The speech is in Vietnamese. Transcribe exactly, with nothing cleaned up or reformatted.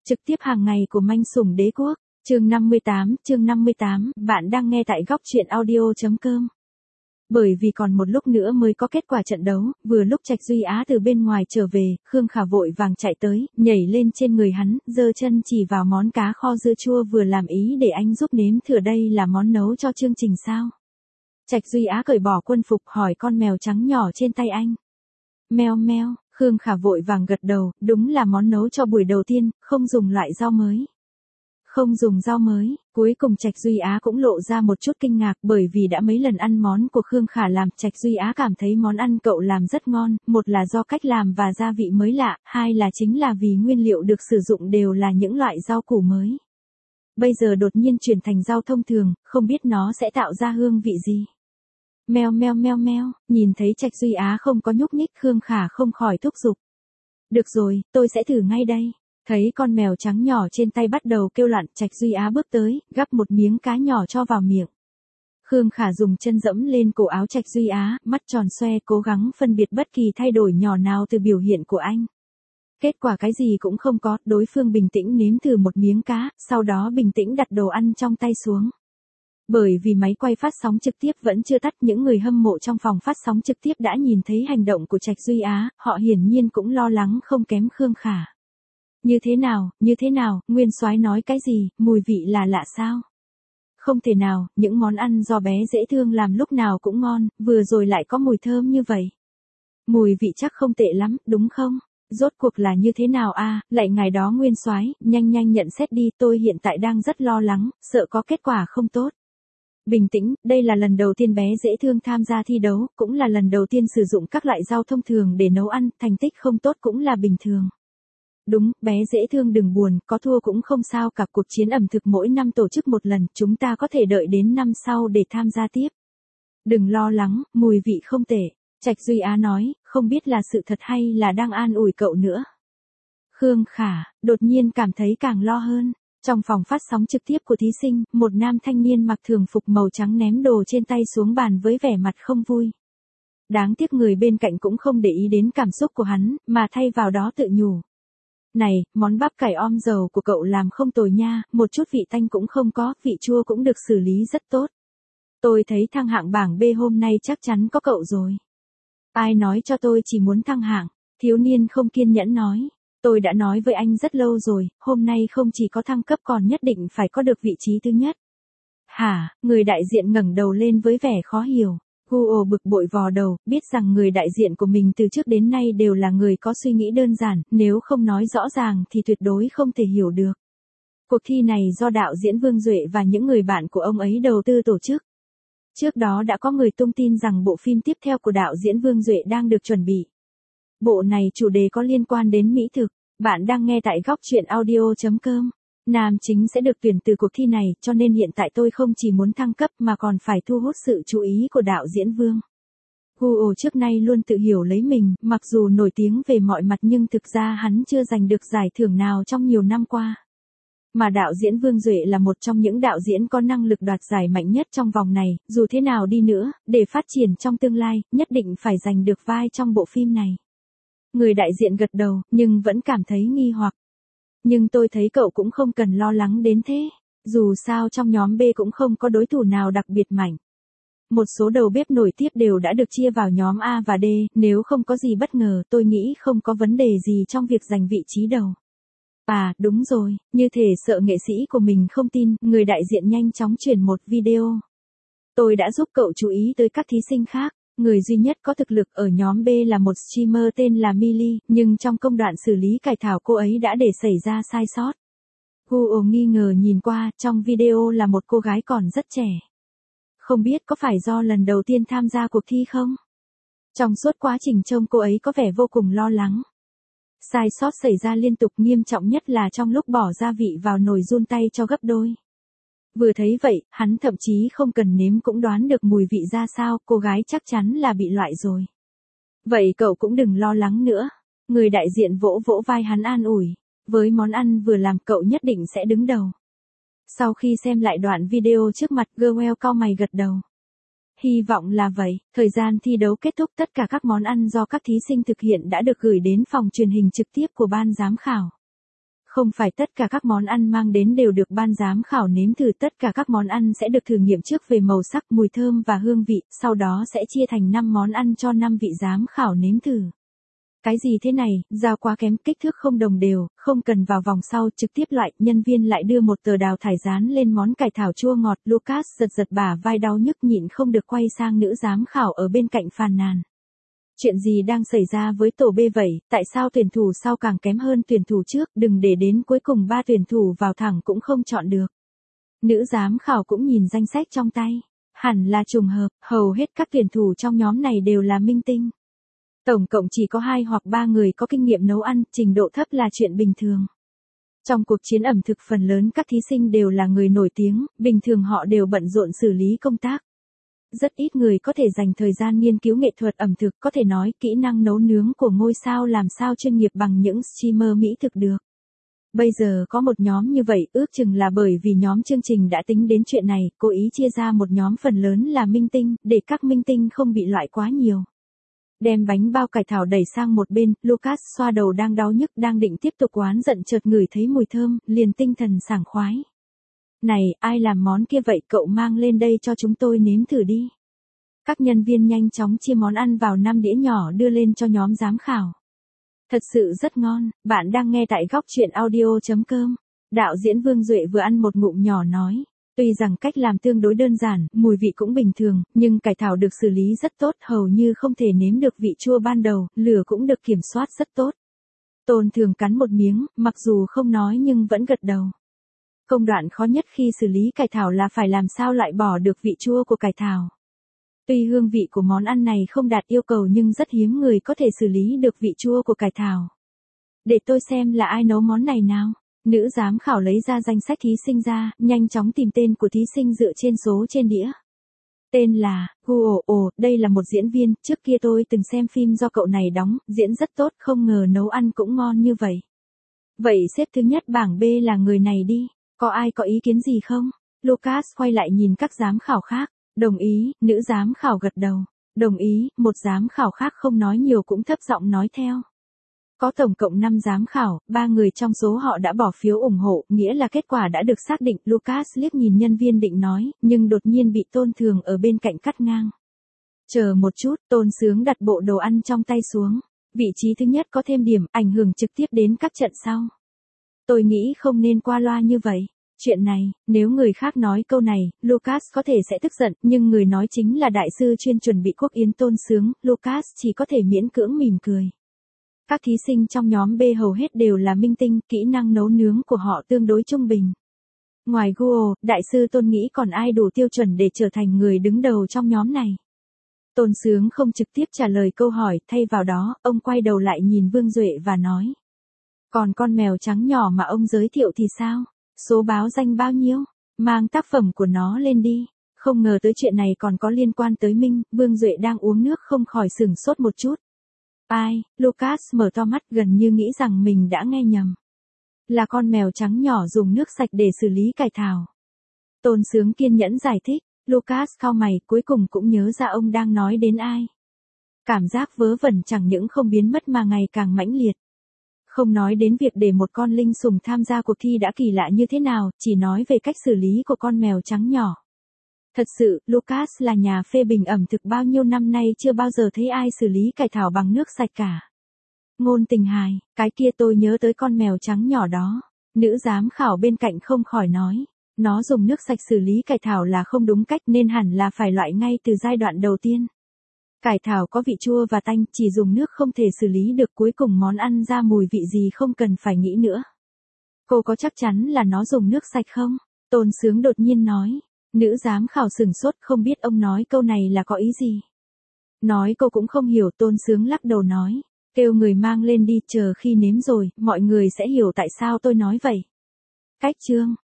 Trực tiếp hàng ngày của Manh Sủng Đế Quốc, chương năm mươi tám, chương năm mươi tám, bạn đang nghe tại góc truyện audio.com. Bởi vì còn một lúc nữa mới có kết quả trận đấu, vừa lúc Trạch Duy Á từ bên ngoài trở về, Khương Khả vội vàng chạy tới, nhảy lên trên người hắn, giơ chân chỉ vào món cá kho dưa chua vừa làm ý để anh giúp nếm thử, đây là món nấu cho chương trình sao? Trạch Duy Á cởi bỏ quân phục hỏi con mèo trắng nhỏ trên tay anh. Meo meo, Khương Khả vội vàng gật đầu, đúng là món nấu cho buổi đầu tiên, không dùng loại rau mới. Không dùng rau mới, cuối cùng Trạch Duy Á cũng lộ ra một chút kinh ngạc bởi vì đã mấy lần ăn món của Khương Khả làm, Trạch Duy Á cảm thấy món ăn cậu làm rất ngon, một là do cách làm và gia vị mới lạ, hai là chính là vì nguyên liệu được sử dụng đều là những loại rau củ mới. Bây giờ đột nhiên chuyển thành rau thông thường, không biết nó sẽ tạo ra hương vị gì. Meo meo meo meo, nhìn thấy Trạch Duy Á không có nhúc nhích, Khương Khả không khỏi thúc giục. Được rồi, tôi sẽ thử ngay đây. Thấy con mèo trắng nhỏ trên tay bắt đầu kêu loạn, Trạch Duy Á bước tới, gắp một miếng cá nhỏ cho vào miệng. Khương Khả dùng chân dẫm lên cổ áo Trạch Duy Á, mắt tròn xoe cố gắng phân biệt bất kỳ thay đổi nhỏ nào từ biểu hiện của anh. Kết quả cái gì cũng không có, đối phương bình tĩnh nếm thử một miếng cá, sau đó bình tĩnh đặt đồ ăn trong tay xuống. Bởi vì máy quay phát sóng trực tiếp vẫn chưa tắt, những người hâm mộ trong phòng phát sóng trực tiếp đã nhìn thấy hành động của Trạch Duy Á, họ hiển nhiên cũng lo lắng không kém Khương Khả. Như thế nào, như thế nào, Nguyên Soái nói cái gì, mùi vị là lạ sao? Không thể nào, những món ăn do bé dễ thương làm lúc nào cũng ngon, vừa rồi lại có mùi thơm như vậy. Mùi vị chắc không tệ lắm, đúng không? Rốt cuộc là như thế nào a? À, lại ngài đó Nguyên Soái, nhanh nhanh nhận xét đi, tôi hiện tại đang rất lo lắng, sợ có kết quả không tốt. Bình tĩnh, đây là lần đầu tiên bé dễ thương tham gia thi đấu, cũng là lần đầu tiên sử dụng các loại rau thông thường để nấu ăn, thành tích không tốt cũng là bình thường. Đúng, bé dễ thương đừng buồn, có thua cũng không sao cả, cuộc chiến ẩm thực mỗi năm tổ chức một lần, chúng ta có thể đợi đến năm sau để tham gia tiếp. Đừng lo lắng, mùi vị không tệ, Trạch Duy Á nói, không biết là sự thật hay là đang an ủi cậu nữa. Khương Khả, đột nhiên cảm thấy càng lo hơn. Trong phòng phát sóng trực tiếp của thí sinh, một nam thanh niên mặc thường phục màu trắng ném đồ trên tay xuống bàn với vẻ mặt không vui. Đáng tiếc người bên cạnh cũng không để ý đến cảm xúc của hắn, mà thay vào đó tự nhủ. Này, món bắp cải om dầu của cậu làm không tồi nha, một chút vị tanh cũng không có, vị chua cũng được xử lý rất tốt. Tôi thấy thăng hạng bảng B hôm nay chắc chắn có cậu rồi. Ai nói cho tôi chỉ muốn thăng hạng, thiếu niên không kiên nhẫn nói. Tôi đã nói với anh rất lâu rồi, hôm nay không chỉ có thăng cấp còn nhất định phải có được vị trí thứ nhất. Hả, người đại diện ngẩng đầu lên với vẻ khó hiểu. Google bực bội vò đầu, biết rằng người đại diện của mình từ trước đến nay đều là người có suy nghĩ đơn giản, nếu không nói rõ ràng thì tuyệt đối không thể hiểu được. Cuộc thi này do đạo diễn Vương Duệ và những người bạn của ông ấy đầu tư tổ chức. Trước đó đã có người tung tin rằng bộ phim tiếp theo của đạo diễn Vương Duệ đang được chuẩn bị. Bộ này chủ đề có liên quan đến mỹ thực, bạn đang nghe tại góc truyện audio.com. Nam chính sẽ được tuyển từ cuộc thi này, cho nên hiện tại tôi không chỉ muốn thăng cấp mà còn phải thu hút sự chú ý của đạo diễn Vương. Google trước nay luôn tự hiểu lấy mình, mặc dù nổi tiếng về mọi mặt nhưng thực ra hắn chưa giành được giải thưởng nào trong nhiều năm qua. Mà đạo diễn Vương Duệ là một trong những đạo diễn có năng lực đoạt giải mạnh nhất trong vòng này, dù thế nào đi nữa, để phát triển trong tương lai, nhất định phải giành được vai trong bộ phim này. Người đại diện gật đầu, nhưng vẫn cảm thấy nghi hoặc. Nhưng tôi thấy cậu cũng không cần lo lắng đến thế. Dù sao trong nhóm B cũng không có đối thủ nào đặc biệt mạnh. Một số đầu bếp nổi tiếp đều đã được chia vào nhóm A và D, nếu không có gì bất ngờ tôi nghĩ không có vấn đề gì trong việc giành vị trí đầu. À, đúng rồi, như thể sợ nghệ sĩ của mình không tin, người đại diện nhanh chóng chuyển một video. Tôi đã giúp cậu chú ý tới các thí sinh khác. Người duy nhất có thực lực ở nhóm B là một streamer tên là Millie, nhưng trong công đoạn xử lý cải thảo cô ấy đã để xảy ra sai sót. Google nghi ngờ nhìn qua, trong video là một cô gái còn rất trẻ. Không biết có phải do lần đầu tiên tham gia cuộc thi không? Trong suốt quá trình trông cô ấy có vẻ vô cùng lo lắng. Sai sót xảy ra liên tục, nghiêm trọng nhất là trong lúc bỏ gia vị vào nồi run tay cho gấp đôi. Vừa thấy vậy, hắn thậm chí không cần nếm cũng đoán được mùi vị ra sao, cô gái chắc chắn là bị loại rồi. Vậy cậu cũng đừng lo lắng nữa. Người đại diện vỗ vỗ vai hắn an ủi. Với món ăn vừa làm cậu nhất định sẽ đứng đầu. Sau khi xem lại đoạn video trước mặt, Girl cau mày gật đầu. Hy vọng là vậy, thời gian thi đấu kết thúc, tất cả các món ăn do các thí sinh thực hiện đã được gửi đến phòng truyền hình trực tiếp của ban giám khảo. Không phải tất cả các món ăn mang đến đều được ban giám khảo nếm thử, tất cả các món ăn sẽ được thử nghiệm trước về màu sắc, mùi thơm và hương vị, sau đó sẽ chia thành năm món ăn cho năm vị giám khảo nếm thử. Cái gì thế này, dao quá kém, kích thước không đồng đều, không cần vào vòng sau, trực tiếp loại, nhân viên lại đưa một tờ đào thải dán lên món cải thảo chua ngọt, Lucas giật giật bả vai đau nhức nhịn không được quay sang nữ giám khảo ở bên cạnh phàn nàn. Chuyện gì đang xảy ra với tổ B vậy, tại sao tuyển thủ sau càng kém hơn tuyển thủ trước, đừng để đến cuối cùng ba tuyển thủ vào thẳng cũng không chọn được. Nữ giám khảo cũng nhìn danh sách trong tay, hẳn là trùng hợp, hầu hết các tuyển thủ trong nhóm này đều là minh tinh. Tổng cộng chỉ có hai hoặc ba người có kinh nghiệm nấu ăn, trình độ thấp là chuyện bình thường. Trong cuộc chiến ẩm thực phần lớn các thí sinh đều là người nổi tiếng, bình thường họ đều bận rộn xử lý công tác. Rất ít người có thể dành thời gian nghiên cứu nghệ thuật ẩm thực, có thể nói kỹ năng nấu nướng của ngôi sao làm sao chuyên nghiệp bằng những streamer mỹ thực được. Bây giờ có một nhóm như vậy, ước chừng là bởi vì nhóm chương trình đã tính đến chuyện này, cố ý chia ra một nhóm phần lớn là minh tinh, để các minh tinh không bị loại quá nhiều. Đem bánh bao cải thảo đẩy sang một bên, Lucas xoa đầu đang đau nhức đang định tiếp tục oán giận chợt ngửi thấy mùi thơm, liền tinh thần sảng khoái. Này, ai làm món kia vậy, cậu mang lên đây cho chúng tôi nếm thử đi. Các nhân viên nhanh chóng chia món ăn vào năm đĩa nhỏ đưa lên cho nhóm giám khảo. Thật sự rất ngon, bạn đang nghe tại góc truyện audio chấm com. Đạo diễn Vương Duệ vừa ăn một ngụm nhỏ nói. Tuy rằng cách làm tương đối đơn giản, mùi vị cũng bình thường, nhưng cải thảo được xử lý rất tốt, hầu như không thể nếm được vị chua ban đầu, lửa cũng được kiểm soát rất tốt. Tôn Thường cắn một miếng, mặc dù không nói nhưng vẫn gật đầu. Công đoạn khó nhất khi xử lý cải thảo là phải làm sao loại bỏ được vị chua của cải thảo. Tuy hương vị của món ăn này không đạt yêu cầu nhưng rất hiếm người có thể xử lý được vị chua của cải thảo. Để tôi xem là ai nấu món này nào. Nữ giám khảo lấy ra danh sách thí sinh ra, nhanh chóng tìm tên của thí sinh dựa trên số trên đĩa. Tên là, Guo, ồ, đây là một diễn viên, trước kia tôi từng xem phim do cậu này đóng, diễn rất tốt, không ngờ nấu ăn cũng ngon như vậy. Vậy xếp thứ nhất bảng B là người này đi, có ai có ý kiến gì không? Lucas quay lại nhìn các giám khảo khác, đồng ý, nữ giám khảo gật đầu, đồng ý, một giám khảo khác không nói nhiều cũng thấp giọng nói theo. Có tổng cộng năm giám khảo, ba người trong số họ đã bỏ phiếu ủng hộ, nghĩa là kết quả đã được xác định. Lucas liếc nhìn nhân viên định nói, nhưng đột nhiên bị Tôn Thường ở bên cạnh cắt ngang. Chờ một chút, Tôn Sướng đặt bộ đồ ăn trong tay xuống. Vị trí thứ nhất có thêm điểm, ảnh hưởng trực tiếp đến các trận sau. Tôi nghĩ không nên qua loa như vậy. Chuyện này, nếu người khác nói câu này, Lucas có thể sẽ tức giận, nhưng người nói chính là đại sư chuyên chuẩn bị quốc yến Tôn Sướng, Lucas chỉ có thể miễn cưỡng mỉm cười. Các thí sinh trong nhóm B hầu hết đều là minh tinh, kỹ năng nấu nướng của họ tương đối trung bình. Ngoài Guo, đại sư Tôn nghĩ còn ai đủ tiêu chuẩn để trở thành người đứng đầu trong nhóm này. Tôn Sướng không trực tiếp trả lời câu hỏi, thay vào đó, ông quay đầu lại nhìn Vương Duệ và nói. Còn con mèo trắng nhỏ mà ông giới thiệu thì sao? Số báo danh bao nhiêu? Mang tác phẩm của nó lên đi. Không ngờ tới chuyện này còn có liên quan tới Minh, Vương Duệ đang uống nước không khỏi sửng sốt một chút. Ai, Lucas mở to mắt gần như nghĩ rằng mình đã nghe nhầm. Là con mèo trắng nhỏ dùng nước sạch để xử lý cải thảo. Tôn Sướng kiên nhẫn giải thích, Lucas cau mày cuối cùng cũng nhớ ra ông đang nói đến ai. Cảm giác vớ vẩn chẳng những không biến mất mà ngày càng mãnh liệt. Không nói đến việc để một con linh sùng tham gia cuộc thi đã kỳ lạ như thế nào, chỉ nói về cách xử lý của con mèo trắng nhỏ. Thật sự, Lucas là nhà phê bình ẩm thực bao nhiêu năm nay chưa bao giờ thấy ai xử lý cải thảo bằng nước sạch cả. Ngôn Tình hài, cái kia tôi nhớ tới con mèo trắng nhỏ đó. Nữ giám khảo bên cạnh không khỏi nói. Nó dùng nước sạch xử lý cải thảo là không đúng cách nên hẳn là phải loại ngay từ giai đoạn đầu tiên. Cải thảo có vị chua và tanh, chỉ dùng nước không thể xử lý được, cuối cùng món ăn ra mùi vị gì không cần phải nghĩ nữa. Cô có chắc chắn là nó dùng nước sạch không? Tôn Sướng đột nhiên nói. Nữ giám khảo sửng sốt không biết ông nói câu này là có ý gì. Nói cô cũng không hiểu. Tôn Sướng lắc đầu nói. Kêu người mang lên đi, chờ khi nếm rồi, mọi người sẽ hiểu tại sao tôi nói vậy. Cách chương.